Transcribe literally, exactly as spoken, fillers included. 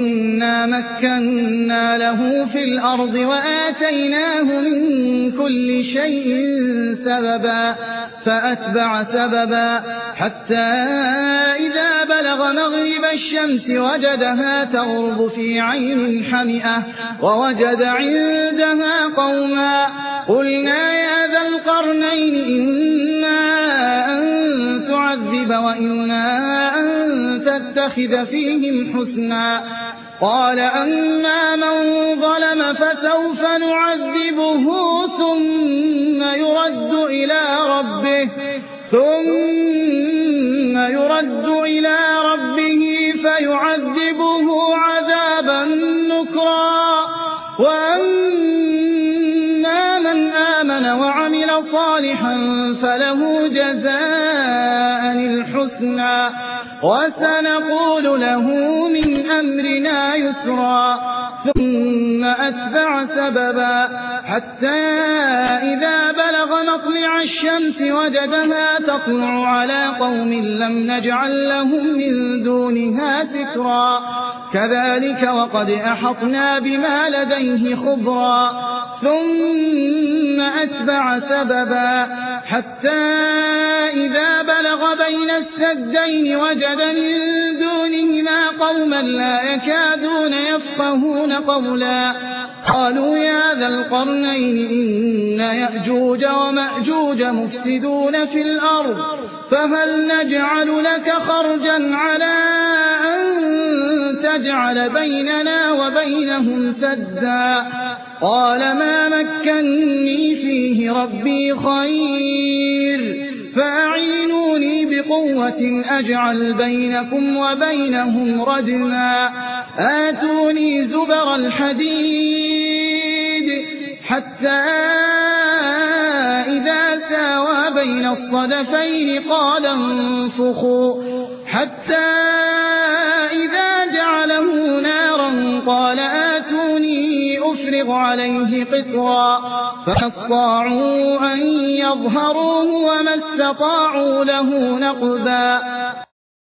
إنا مكنا له في الأرض وآتيناه من كل شيء سببا فأتبع سببا حتى إذا بلغ مغرب الشمس وجدها تغرب في عين حمئة ووجد عندها قوما قلنا يا ذا القرنين إما أن تعذب وإما أن تتخذ فيهم حسنا قال أما من ظلم فسوف نعذبه ثم يرد إلى ربه ثم يرد إلى ربه فيعذبه عذابا نكرا وأما من آمن وعمل صالحا فله جزاء الحسنى وسنقول له من أمرنا يسرا ثم أتبع سببا حتى إذا بلغ مطلع الشمس وجدها تطلع على قوم لم نجعل لهم من دونها سترا كذلك وقد أحطنا بما لديه خبرا ثم أتبع سببا حتى إذا بلغ بين السدين وجد من دونهما قوما لا يكادون يفقهون قولا قالوا يا ذا القرنين إن يأجوج ومأجوج مفسدون في الأرض فهل نجعل لك خرجا على أن تجعل بيننا وبينهم سدا قال ما مكني فيه ربي خير فأعينوني بقوة أجعل بينكم وبينهم ردما آتوني زبر الحديد حتى إذا ساوى بين الصدفين قال انفخوا حتى إذا جعله نارا قال آتوني أفرغ عليه قطرا فما استطاعوا أن يظهروه وما استطاعوا له نقبا